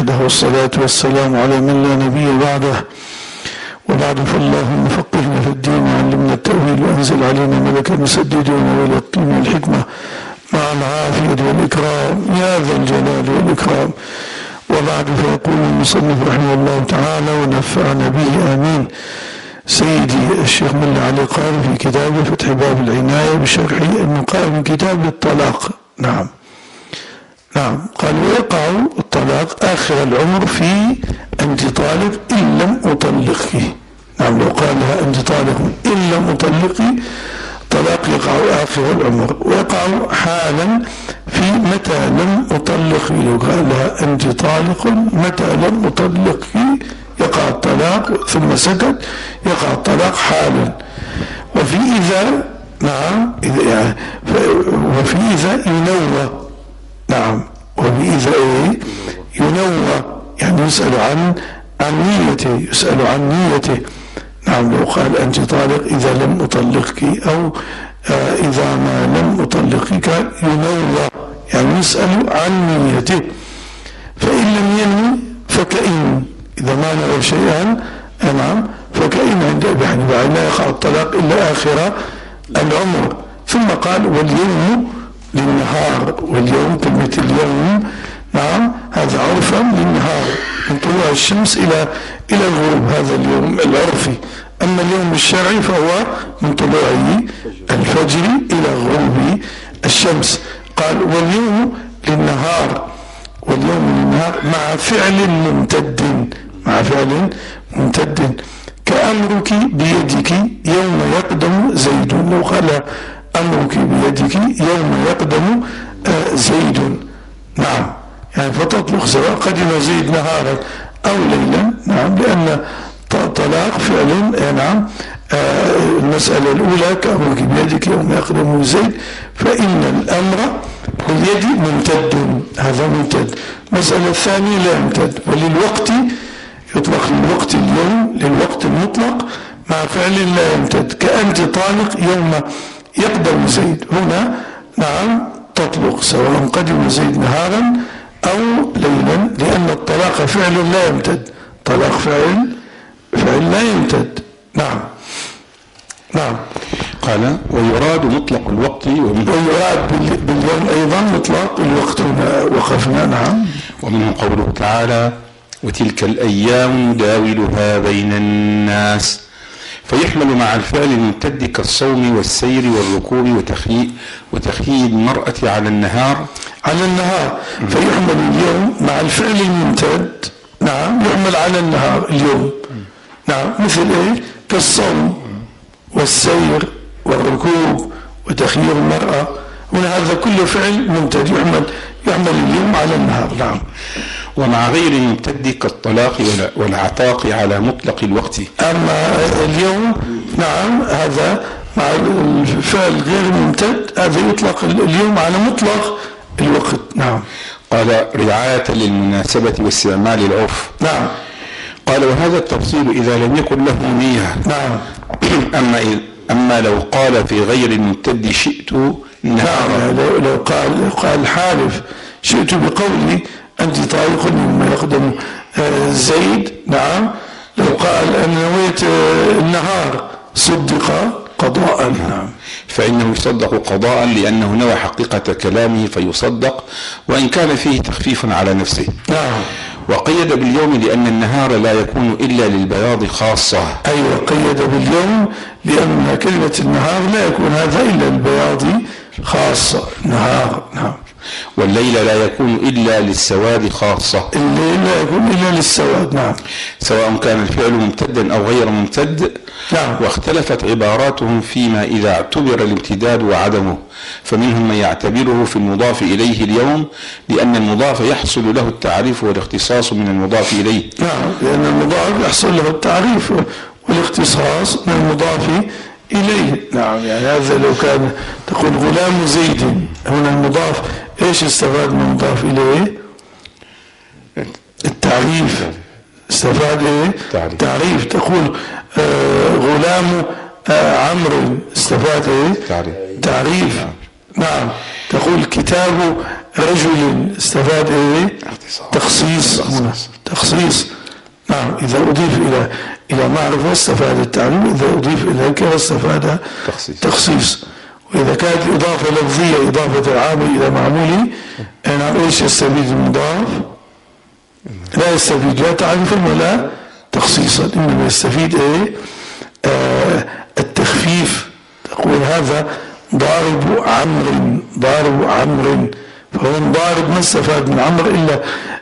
وحده، والصلاة والسلام على من لا نبي بعده. وبعد، فاللهم فقهنا في الدين وعلمنا التأويل وأنزل علينا ملكا مسددا ويلقنا الحكمة مع العافية والإكرام يا ذا الجلال والإكرام. وبعد، فيقول المصنف رحمه الله تعالى ونفعنا به آمين سيدي الشيخ ملا علي قاري في كتابه فتح باب العناية بشرح المقام كتاب الطلاق. نعم قال: ويقع الطلاق آخر العمر في أنت طالق إن لم أطلقك. نعم، لو قال لها أنت طالق إن لم أطلقك، طلاق يقع آخر العمر. ويقع حالا في متى لم أطلقك، لو قال لها أنت طالق متى لم أطلقك يقع الطلاق، ثم سكت يقع الطلاق حالا. وفي إذا، نعم، وفي إذا ينوى. نعم، وبإذا ينوى، يعني يسأل عن نيته، يسأل عن نيته. نعم، لو قال أنت طالق إذا لم أطلقك، أو إذا ما لم أطلقك، ينوى يعني يسأل عن نيته. فإن لم ينوي فكأن، إذا ما نوى شيئا، نعم، فكأن عند أبي حنيفة لا يقع الطلاق إلا آخر العمر. ثم قال: واليوم للنهار. واليوم، كلمة اليوم، نعم، هذا عرفا للنهار من طلوع الشمس إلى الغروب، هذا اليوم العرفي. أما اليوم الشرعي فهو من طلوع الفجر إلى غروب الشمس. قال: واليوم للنهار. واليوم للنهار مع فعل ممتد، كأمرك بيدك يوم يقدم زيد. لو قال أمرك بيدك يوم يقدم زيد، نعم، يعني فتطلق سواء قدم زيد نهارا أو ليلا. نعم، لأن طلاق فعل، نعم، المسألة الأولى كأمرك بيدك يوم يقدم زيد، فإن الأمر باليد ممتد، هذا ممتد. المسألة الثانية لا يمتد. وللوقت يطلق للوقت اليوم، للوقت المطلق مع فعل لا يمتد، كأنت طالق يوم يقدم زيد. هنا، نعم، تطلق سواء قدم زيد نهارا أو ليلا، لأن الطلاق فعل لا يمتد، طلاق فعل لا يمتد. نعم. قال: ويراد مطلق الوقت، ويراد باليوم أيضا مطلق الوقت. هنا وقفنا. نعم. ومنه قوله تعالى: وتلك الأيام نداولها بين الناس، فيحمل مع الفعل الممتد كالصوم والسير والركوب وتخييل المرأة على النهار. فيحمل اليوم مع الفعل الممتد، نعم، يحمل على النهار اليوم. نعم، مثل كالصوم والسير والركوب وتخيير المرأة. هنا هذا كله فعل ممتد يحمل اليوم على النهار. نعم. ومع غير الممتد كالطلاق والعتاق على مطلق الوقت. أما اليوم، نعم، هذا مع الفعل غير الممتد، هذا يطلق اليوم على مطلق الوقت. نعم. قال: رعاية للمناسبة واستعمال العرف. نعم. قال: وهذا التفصيل إذا لم يكن له نية. نعم. أما لو قال في غير الممتد شئت نهارا. نعم، لو قال حالف شئت بقولي أنت طالق يوم يقدم زيد. نعم. لو قال أنا نويت النهار صدق قضاء. نعم. فإنه يصدق قضاء لأنه نوى حقيقة كلامه فيصدق، وإن كان فيه تخفيف على نفسه. نعم. وقيد باليوم لأن النهار لا يكون إلا للبياض خاصة. أيوة، قيد باليوم لأن كلمة النهار لا يكون هذا إلا للبياض خاصة. نهار. نعم. والليل لا يكون إلا للسواد خاصة. الليل لا يكون إلا للسواد. نعم. سواء كان الفعل ممتدا أو غير ممتد. نعم. واختلفت عباراتهم فيما إذا اعتبر الامتداد وعدمه، فمنهم من يعتبره في المضاف إليه اليوم، لأن المضاف يحصل له التعريف والاختصاص من المضاف إليه. نعم، لأن المضاف يحصل له التعريف والاختصاص من المضاف إليه. نعم، يعني هذا لو كان تقول غلام زيد، هنا المضاف إيش استفاد من المضاف إليه؟ التعريف. استفاد تعريف. تقول غلام عمرو، استفاد تعريف. نعم. تقول كتاب رجل استفاد ايه؟ تخصيص. تخصيص. نعم، إذا أضيف إلى معرفة استفاد التعريف، إذا أضيف إلى نكرة استفاد تخصيص. وإذا كانت إضافة لفظية إضافة العامل إلى معموله، أنا إيش يستفيد المضاف؟ لا يستفيد لا تعريفا ولا تخصيصا، إنما يستفيد إيه؟ التخفيف. تقول هذا ضارب عمرو، ضارب عمرو، فهو ضارب ما استفاد من عمرو إلا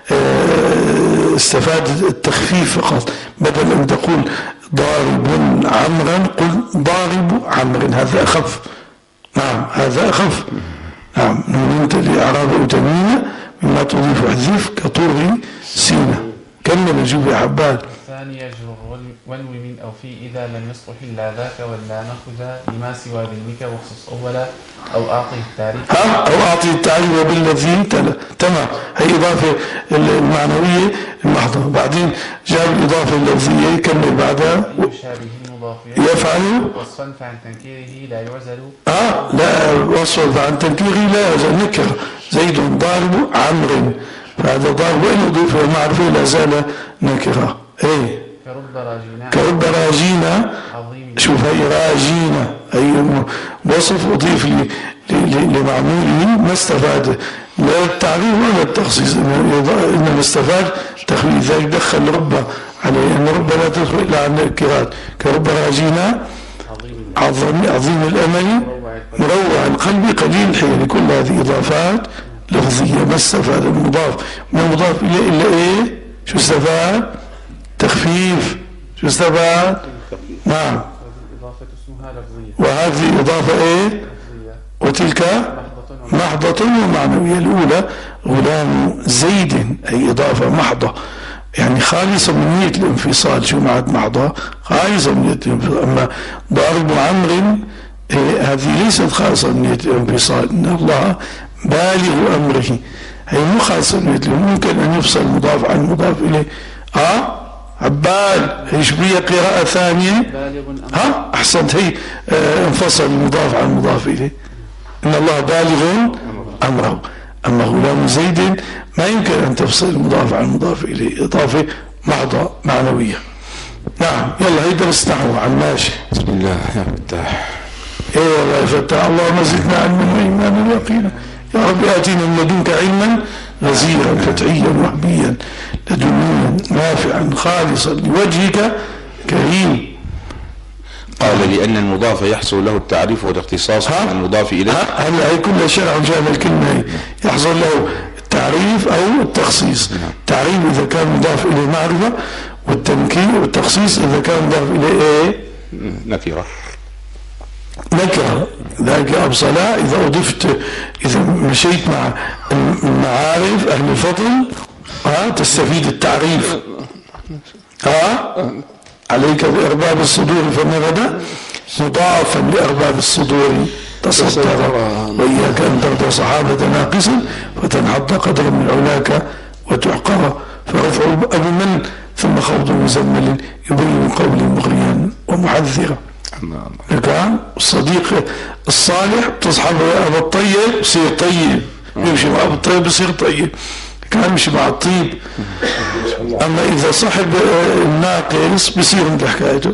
استفاد التخفيف فقط. بدل أن تقول ضارب عمرا قل ضارب عمرو، هذا أخف. نعم هذا أخف. نعم، نونت لإعراب أو تنوين مما تضيف وحذف كطور سينة. كمل نجيب يا حبان. الثاني يجرر ونوي من أو في إذا لم يصلح إلا ذاك ولا نأخذ لما سوى ذنك واخصص أولا أو أعطي التعريف. أو أعطي التعريف بالذي تمام. هي إضافة المعنوية المحضة. بعدين جاب الإضافة اللفظية يكمل بعدها يشابه المضاف يفعل وصفا فعن تنكيره لا يعزل. لا وصفا فعن تنكيره لا يعزل نكر. زيد ضارب عمرو، فهذا ضارب وإن أضيف المعرفة لا زال نكرة. ايه كرب راجينا. شوف هي راجينا، أي وصف أضيف لمعموله ما استفاد لا التعريف ولا التخصيص، إنما استفاد تخفيف. ذلك دخل رب عليه أن رب لا تدخل إلا عن الكرات. كرب راجينا عظيم الأمل مروع القلب قليل الحيل. كل هذه إضافات لفظية. ما استفاد المضاف من المضاف إليه إلا إيه؟ شو استفاد؟ تخفيف. شو استفاد؟ نعم. وهذه إضافة إيه؟ وتلك محضة ومعنوية. الأولى غلام زيد، أي إضافة محضة يعني خالصة من نية الانفصال. شو معنى محضة؟ خالصة من نية الانفصال. أما ضارب عمرو هذه ليست خالصة من نية الانفصال، إن الله بالغ أمره، هي مو خالصة من نية. ممكن أن يفصل المضاف عن المضاف إليه. عبال ايش بيه قراءة ثانية؟ احسنت. هي انفصل المضاف عن المضاف اليه. ان الله بالغ امره. اما غلام زيد ما يمكن ان تفصل المضاف عن المضاف اليه، اضافة محضة معنوية. نعم يلا هي درس نحو عن ماشي. بسم الله يا فتاح. ايه والله يا فتاح. اللهم زدنا علما وايمانا ويقينا. يا رب آتنا من لدنك علما غزيرا فتحيا وهبيا لدنيا نافعا خالصا لوجهك كريم. قال لأن المضاف يحصل له التعريف والاختصاص من المضاف إليه. هل كل شرع جاء الكلمة يحصل له التعريف أو التخصيص. التعريف إذا كان مضاف إليه معرفة، والتنكير والتخصيص إذا كان مضاف إليه إيه؟ نكرة. ذلك أبصلا إذا أضفت، إذا مشيت مع المعارف أهل الفضل تستفيد التعريف. عليك بأرباب الصدور فما بدا مضاعفا لأرباب الصدور تصدر، وإياك أن ترضى صحابة ناقصا فتنحط قدر من علاك وتحقر. فرفع أبو من ثم خوض مزمل يبين قولي مغريا ومحذرا. كان الصديق الصالح تصحب أبو الطيب يصير طيب، يمشي مع أبو الطيب يصير طيب، كان يمشي مع الطيب. أما إذا صحب الناقص بيصير مثل حكايته.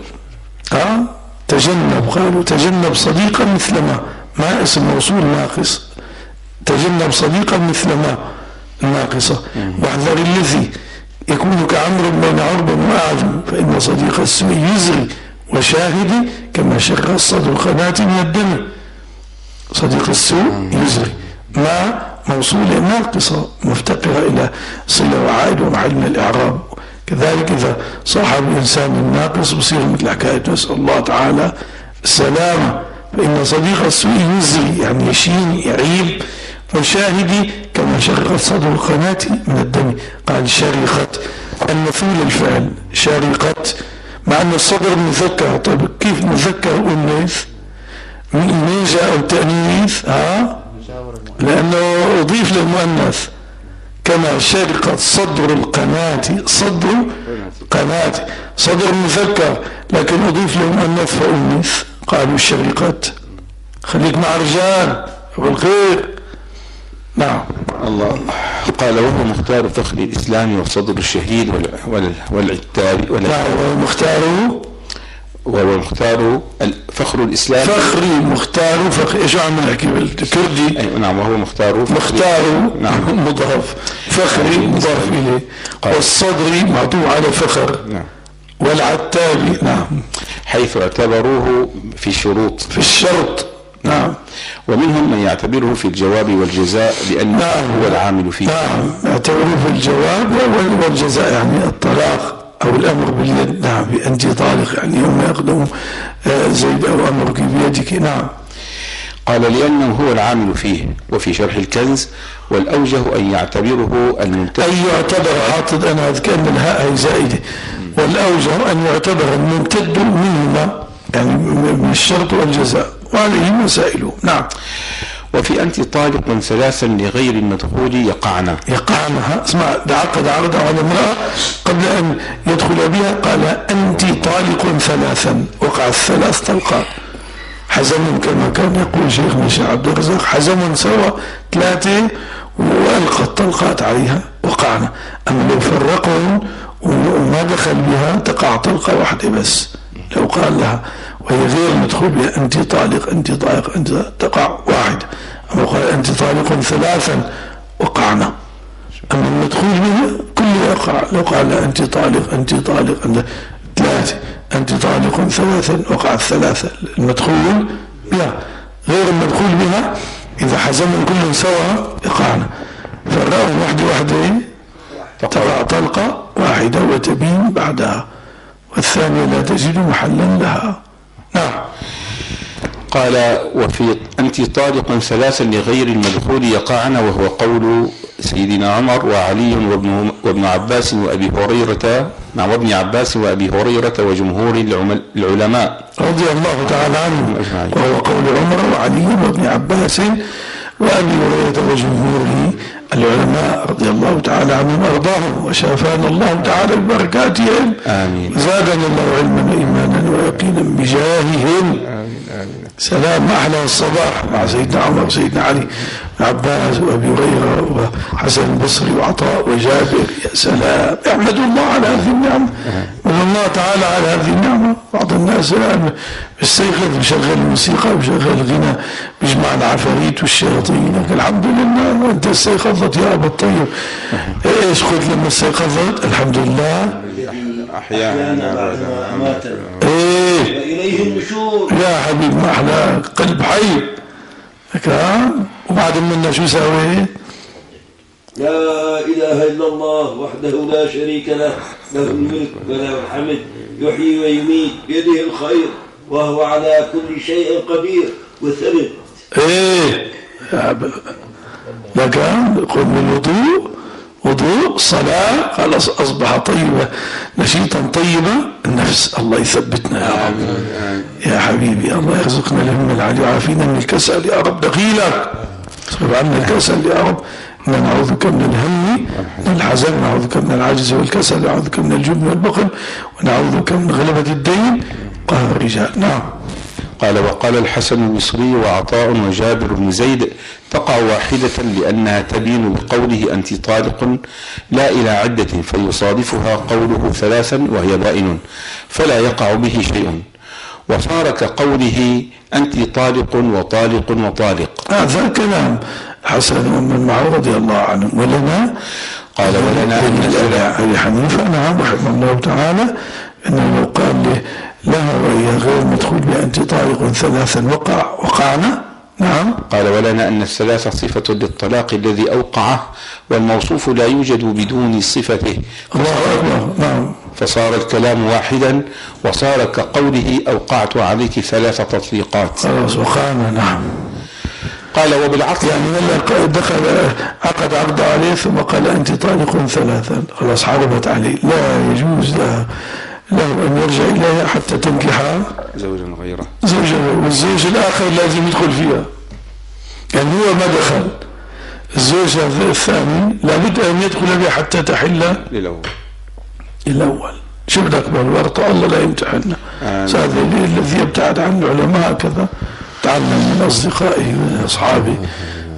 تجنب، قالوا تجنب صديقا مثل ما اسم موصول ناقص. تجنب صديقا مثل ما الناقصة. واحذر الذي يكون كعمر بين عرب وأعجم، فإن صديق السوء يزري وشاهدي كما شق الصدر قناة من الدم. صديق السوء يزري ما موصولة ناقصة مفتقرة إلى صلة وعائد ومحل من الإعراب. كذلك إذا صاحب الإنسان الناقص بصير مثل حكاية نسأل الله تعالى السلامة. فإن صديق السوء يزري يعني يشين يعيب، وشاهدي كما شقت صدر القناة من الدم. قال شرقت المفعول الفعل شرقت، مع أن الصدر مذكر. طيب كيف مذكر أنث؟ من جاء التأنيث؟ لأنه أضيف للمؤنث. كما شرقت صدر القناة، صدر قناة صدر مذكر لكن أضيف للمؤنث فأنث. قالوا شرقت. خليك مع رجال بالخير. نعم. الله. قال وهو مختار فخر الإسلام وصدر الشهيد والعتاب وهو مختار فخر الإسلام فخري مختار فخر ايش عم نحكي بالكردي؟ أي نعم. وهو مختار نعم مضاف فخري مضاف إليه والصدري معطوف على فخر نعم والعتابي نعم حيث اعتبروه في الشرط نعم. ومنهم من يعتبره في الجواب والجزاء لأنه هو العامل فيه. نعم يعتبره في الجواب والجزاء يعني الطلاق أو الأمر باليد. نعم بأنت طالق يعني يوم يقدم زيد أو أمرك بيدك. نعم. قال لأنه هو العامل فيه. وفي شرح الكنز والأوجه أن يعتبره الممتد أن يعتبر حاطط أنا كأن الهاء هي زائدة والأوجه أن يعتبر الممتد منهما يعني من الشرط والجزاء وعليه مسائله. نعم. وفي أنت طالق ثلاثا لغير المدخول يقعنها. اسمع عقد عقد على امرأة قبل أن يدخل بها قال أنت طالق ثلاثا وقع الثلاث طلقات حزم كما كان يقول شيخنا الشيخ عبد الرزاق حزم سوى ثلاثة وألقى الطلقات عليها وقعنا. أما لو فرقهم وما دخل بها تقع طلقة واحدة بس لو قال لها وهي غير مدخول بها أنت طالق أنت تقع واحد. أما قال أنت طالق ثلاثا وقعنا. أما المدخول بها كله يقع لو قال أنت طالق ثلاثة أنت طالق ثلاثا وقع الثلاثة. المدخول بها غير المدخول بها إذا حزموا كل سوا يقعنا. فرقهم واحدة تقع طلقة واحدة وتبين بعدها والثانية لا تجد محلا لها. نعم. قال وفي أنت طالق ثلاثا لغير المدخول يقعن وهو قول سيدنا عمر وعلي وابن عباس وأبي هريرة وابن عباس وأبي هريرة وجمهور العلماء رضي الله تعالى عنهم وهو قول عمر وعلي وابن عباس وأبي هريرة وجمهور العلماء رضي الله تعالى عنهم وأرضاهم وشافانا الله تعالى ببركاتهم. آمين. زادنا الله علما وإيمانا ويقينا بجاههم. سلام أحلى الصباح مع سيدنا عمر وسيدنا علي عباس وأبي هريرة وحسن البصري وعطاء وجابر. يا سلام احمدوا الله على هذه النعمة والله تعالى على هذه النعمة. بعض الناس الآن بالسيخة بشغل الموسيقى وبشغل الغناء بيجمع العفاريت والشياطين لكن الحمد لله وانت استيقظت يا أبا الطيب. ايش قلت لما استيقظت؟ الحمد لله أحيانا بعد ما أماتنا وإليه النشور. يا حبيب ما أحلى قلب حي وبعد منا شو سوي؟ لا إله إلا الله وحده لا شريك له الملك وله الحمد يحيي ويميت بيده الخير وهو على كل شيء قدير وثبت. لكن قم بالوضوء وضوء صلاة خلاص أصبح طيبة نشيطا طيبة النفس. الله يثبتنا يا رب يا حبيبي. الله يرزقنا الهم العالي وعافينا من الكسل يا رب. دخيلك اصرف عنا الكسل يا رب. إنا نعوذك من الهم والحزن نعوذك من العجز والكسل نعوذك من الجبن والبخل ونعوذك من غلبة الدين قهر الرجال. نعم. قال وقال الحسن البصري وعطاء وجابر بن زيد تقع واحدة لأنها تبين بقوله أنت طالق لا إلى عدة فيصادفها قوله ثلاثا وهي بائن فلا يقع به شيء وصار كقوله أنت طالق وطالق. هذا كلام حسن ومن معه رضي الله عنه. ولنا قال ولنا أبي حنيفة نعم رحمه الله تعالى أنه لو قال لها وهي غير مدخول بأنت طالق ثلاثا وقعنا. نعم. قال ولنا أن الثلاثة صفة للطلاق الذي أوقعه والموصوف لا يوجد بدون صفته. الله أكبر. نعم. فصار الكلام واحدا وصار كقوله أوقعت عليك 3 تطليقات. خلاص وقعنا. نعم. قال وبالعقد يعني لما دخل عقد عقد عليه ثم قال أنت طالق ثلاثا خلاص حرمت عليه لا يجوز له أن يرجع إليها حتى تنكح زوجا غيره والزوج الآخر لازم يدخل فيها. يعني هو ما دخل الزوج الثاني لابد أن يدخل بها حتى تحل للأول. شو بدك بالورط الله لا يمتحننا. هذا الذي يبتعد عن العلماء كذا تعلم من أصدقائه ومن أصحابه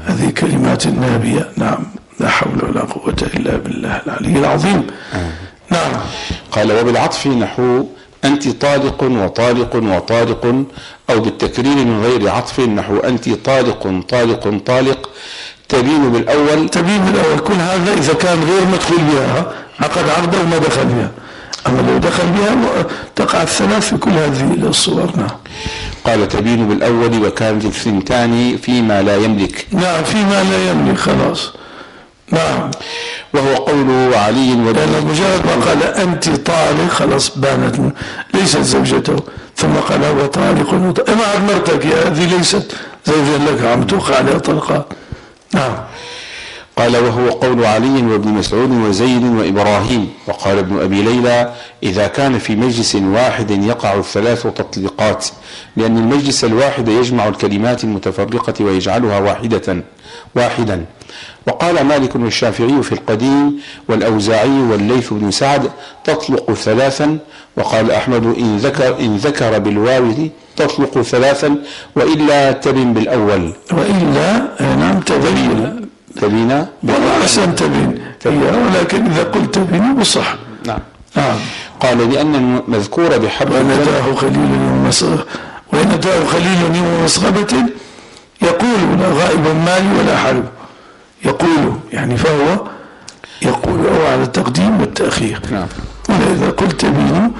هذه كلمات نابية. نعم، لا حول ولا قوة إلا بالله العلي العظيم. نعم. قال وبالعطف نحو أنت طالق وطالق وطالق، أو بالتكرير من غير عطف نحو أنت طالق طالق طالق، تبين بالأول كل هذا إذا كان غير مدخول بها، عقد عقده وما دخل بها. أما لو دخل بها تقع الثلاث في كل هذه الصور. نعم. قال تبين بالأول وكانت الثنتان فيما لا يملك. نعم، فيما لا يملك خلاص. نعم. وهو قول علي لأن مجرد ما قال أنت طالق خلاص بانت ليست زوجته، ثم قال هو طالق ما عاد مرتك يا هذه ليست زوجا لك، عم توقع عليها طلقات. نعم. قال وهو قول علي وابن مسعود وزيد وإبراهيم. وقال ابن أبي ليلى إذا كان في مجلس واحد يقع الثلاث تطليقات، لأن المجلس الواحد يجمع الكلمات المتفرقة ويجعلها واحدا. وقال مالك والشافعي في القديم والأوزاعي والليث بن سعد تطلق ثلاثا. وقال أحمد إن ذكر بالواو تطلق ثلاثا، وإلا تبن بالأول. وإلا نعم تبين والله أحسن تبين، ولكن إذا قلت تبين بصح. نعم. قال لأن المذكور بحرف وإن أتاه خليل يوم مسغبة يقول لا غائب مالي ولا حرب، يقول يعني فهو يقول أو على التقديم والتأخير. نعم. وإذا قلت تبين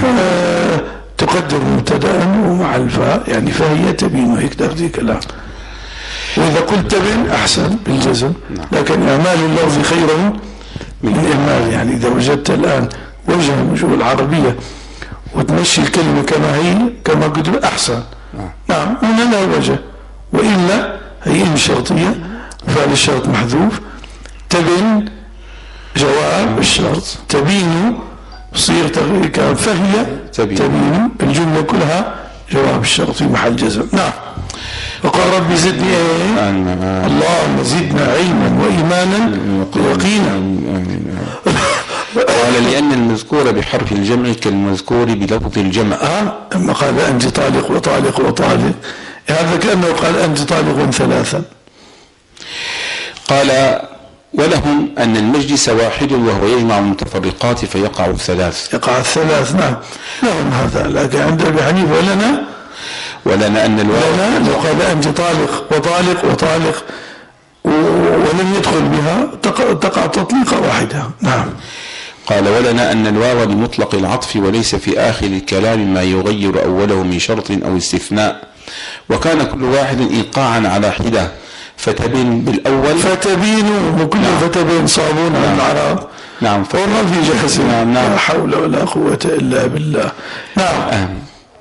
تقدر مبتدأ ومع الفاء يعني فهي تبين، هيك تاخذي كلام. وإذا قلت تبين أحسن بالجزم. لكن إعمال اللفظ خير من إعمال، يعني إذا وجدت الآن وجه من وجوه العربية وتمشي الكلمة كما هي كما قلت أحسن. نعم، هنا لا وجه. وإلا هي إن شرطية، فعل الشرط محذوف، تبين جواب الشرط، تبين صير تغيير كان فهي تبين، الجملة كلها جواب الشرط في محل جزم. نعم. وقال ربي زدني اللهم زدنا علما وإيمانا ويقينا. قال لأن المذكور بحرف الجمع كالمذكور بلفظ الجمع. أما قال أنت طالق وطالق وطالق، هذا كأنه قال أنت طالق ثلاثا. قال ولهم أن المجلس واحد وهو يجمع المتفرقات فيقع الثلاث. نعم لهم هذا. لكن عند أبي حنيفة ولنا أن الواو لو قال أنت طالق وطالق وطالق ولم يدخل بها تقع تطليقة واحدة. نعم. قال ولنا أن الواو لمطلق العطف وليس في آخر الكلام ما يغير أوله من شرط أو استثناء، وكان كل واحد إيقاعا على حدة، فتبين بالأول فتبين وكل فتبين صابون على العرب. نعم. وما في جحس. لا حول ولا قوة إلا بالله. نعم.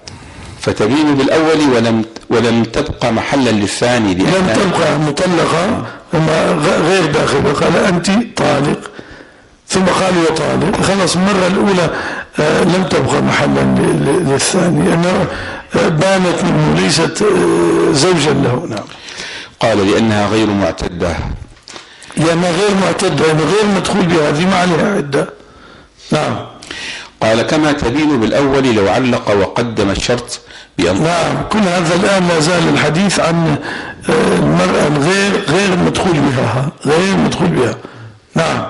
فتبين بالأول ولم تبقى محلا للثاني، لم تبقى مطلقة غير داخل. قال أنت طالق ثم قال وطالق، خلاص المرة الأولى لم تبقى محلا للثاني لأنه بانت منه ليست زوجا له. نعم. قال لأنها غير معتدة، لأنها غير معتدة يعني غير مدخول بها، هذه ما عليها عدة. نعم. قال كما تبين بالأول لو علق وقدم الشرط بأن. نعم. كل هذا الآن لا زال الحديث عن المرأة غير مدخول بها، غير مدخول بها. نعم.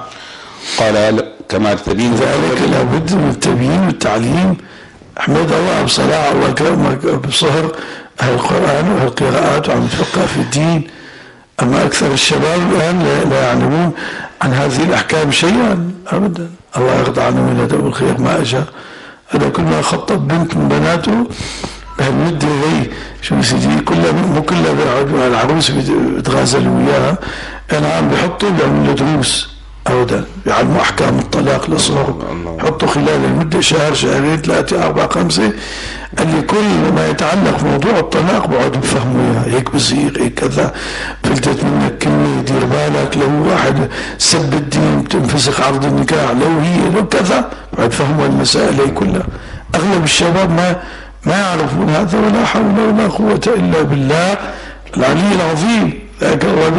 قال كما تبين ذلك لابد من التبيين والتعليم. أحمد الله بصراحة وكرمك بصهر أهل القرآن وأهل القراءات وعم يتفقه في الدين. أما أكثر الشباب الآن لا يعلمون عن هذه الأحكام شيئا أبدا. الله يرضى عنه من هذا الخير ما أجا. هذا كل ما خطب بنت من بناته بهالمدة هي شو سيدي كلها بيقعدوا العروس بيتغازلوا وياها، أنا عم بيحطوا بيعملوا دروس أبدا، بيعلموا أحكام الطلاق للصغر، حطوا خلال المدة شهر شهرين 3 4 5 اللي كل ما يتعلق بموضوع الطلاق بقعدوا بفهموا اياه، هيك بصير هيك كذا، فلتت منك كلمة دير بالك، لو واحد سب الدين بتنفسخ عقد النكاح، لو كذا بقعد فهموا المسائل هي كلها. أغلب الشباب ما يعرفون هذا، ولا حول ولا قوة إلا بالله العلي العظيم. ذاك الله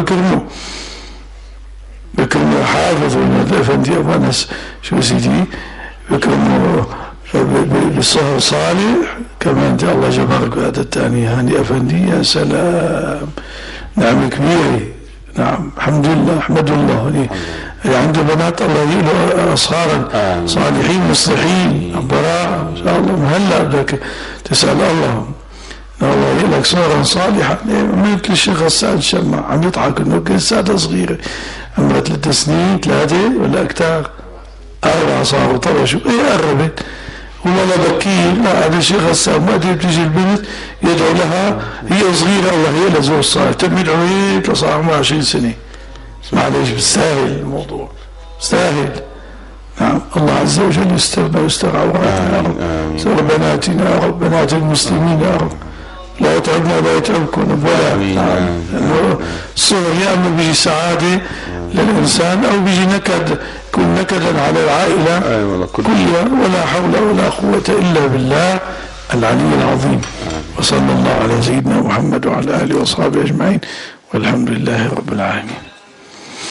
بكرمه حافظ والأفندي أبو أنس شو سيدي بكرمه بالصهر صالح كمان انت الله جبارك. هذا الثاني هاني أفندي يا سلام، نعمة كبيرة نعم الحمد لله أحمد الله لي عنده بنات الله يقولوا أصهارا صالحين مصلحين براء إن شاء الله مهلا بدك تسأل الله يقول لك صورا صالحة مثل الشيخ السعد شمع عم يضحك انه كان سادة صغيرة عمرها 3 سنين 3 ولا اكثر 4 صاروا طرشوا قربت والله بكير لا هذا الشيخ السعد ما بتيجي البنت يدعو لها هي صغيرة الله هي لزوج صالح تبي عمرها صار عمرها 20 سنة معلش بستاهل الموضوع بستاهل نعم الله عز وجل يسترنا ويستر عوراتنا يا رب يستر بناتنا يا رب بنات المسلمين يا رب لا يتعبنا ولا يتعبكم ولا لأنه الصغر يا أما بيجي سعادة للإنسان أو بيجي نكد يكون نكدا على العائلة كلها ولا حول ولا قوة إلا بالله العلي العظيم وصلى الله على سيدنا محمد وعلى آله وصحبه أجمعين والحمد لله رب العالمين.